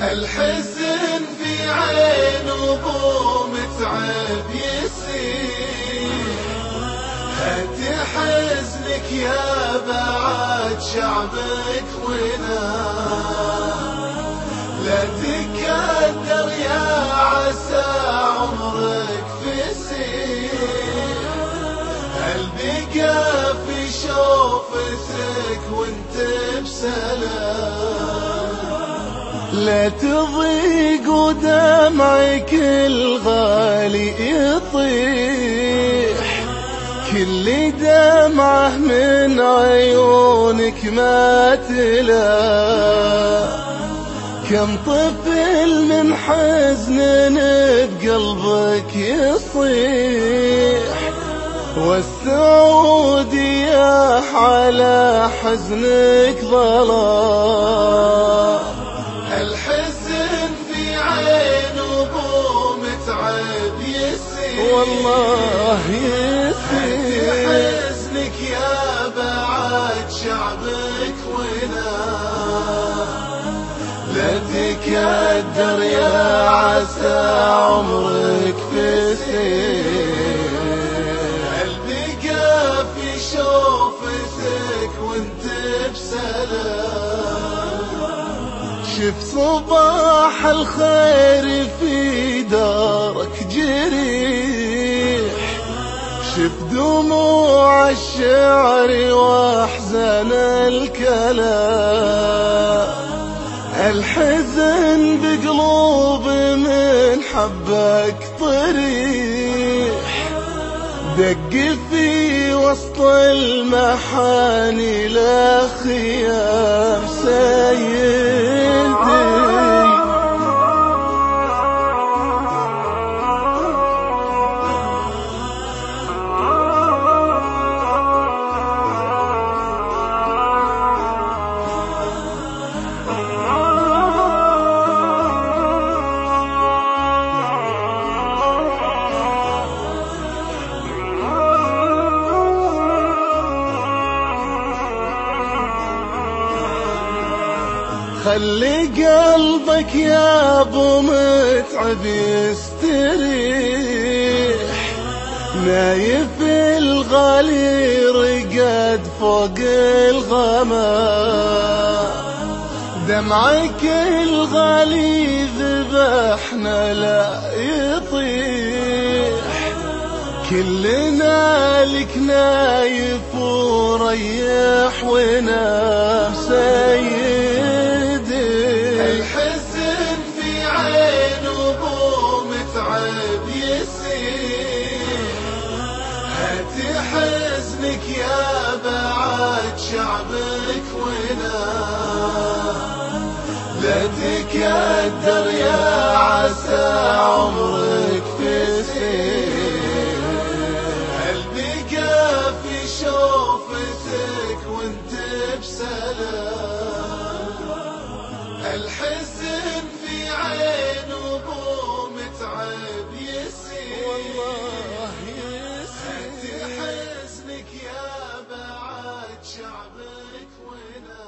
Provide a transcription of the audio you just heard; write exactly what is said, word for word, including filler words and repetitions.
الحزن في عين أبو متعب يسير، هات حزنك يا بعد شعبك ونام، لا تكدر يا عسى عمرك في سير، هل بقى في شوفتك وانت بسلام، لا تضيق ودمعك الغالي يطيح، كل دمعة من عيونك ما تلا، كم طفل من حزن بقلبك يصيح، والسعود ياح على حزنك ظلام. الحزن في عين أبو متعب يسير، والله يسير، حزنك يا بعد شعبك ونام، لا تكدر يا عسى عمرك في سير، هل بقى في شوفتك وانت بسلام، شف صباح الخير في دارك جريح، شف دموع الشعر واحزان الكلام، الحزن بقلوب من حبك طريح، دق في وسط المحاني لا خيام سيدي. خلي قلبك يا ابو متعب يستريح، نايف الغالي رقد فوق الغمام، دمعك الغالي ذبحنا لا يطيح، كلنا لك نايف وريح ونام سيد. الحزن في عين أبو متعب يسير، هات حزنك يا بعد شعبك ونام، لا تكدر يا عسى عمرك في سير، هل بقى في شوفتك وانت بسلام، الحزن في عين أبو متعب يسير، والله يسير، هات حزنك يا بعد شعبك ونام.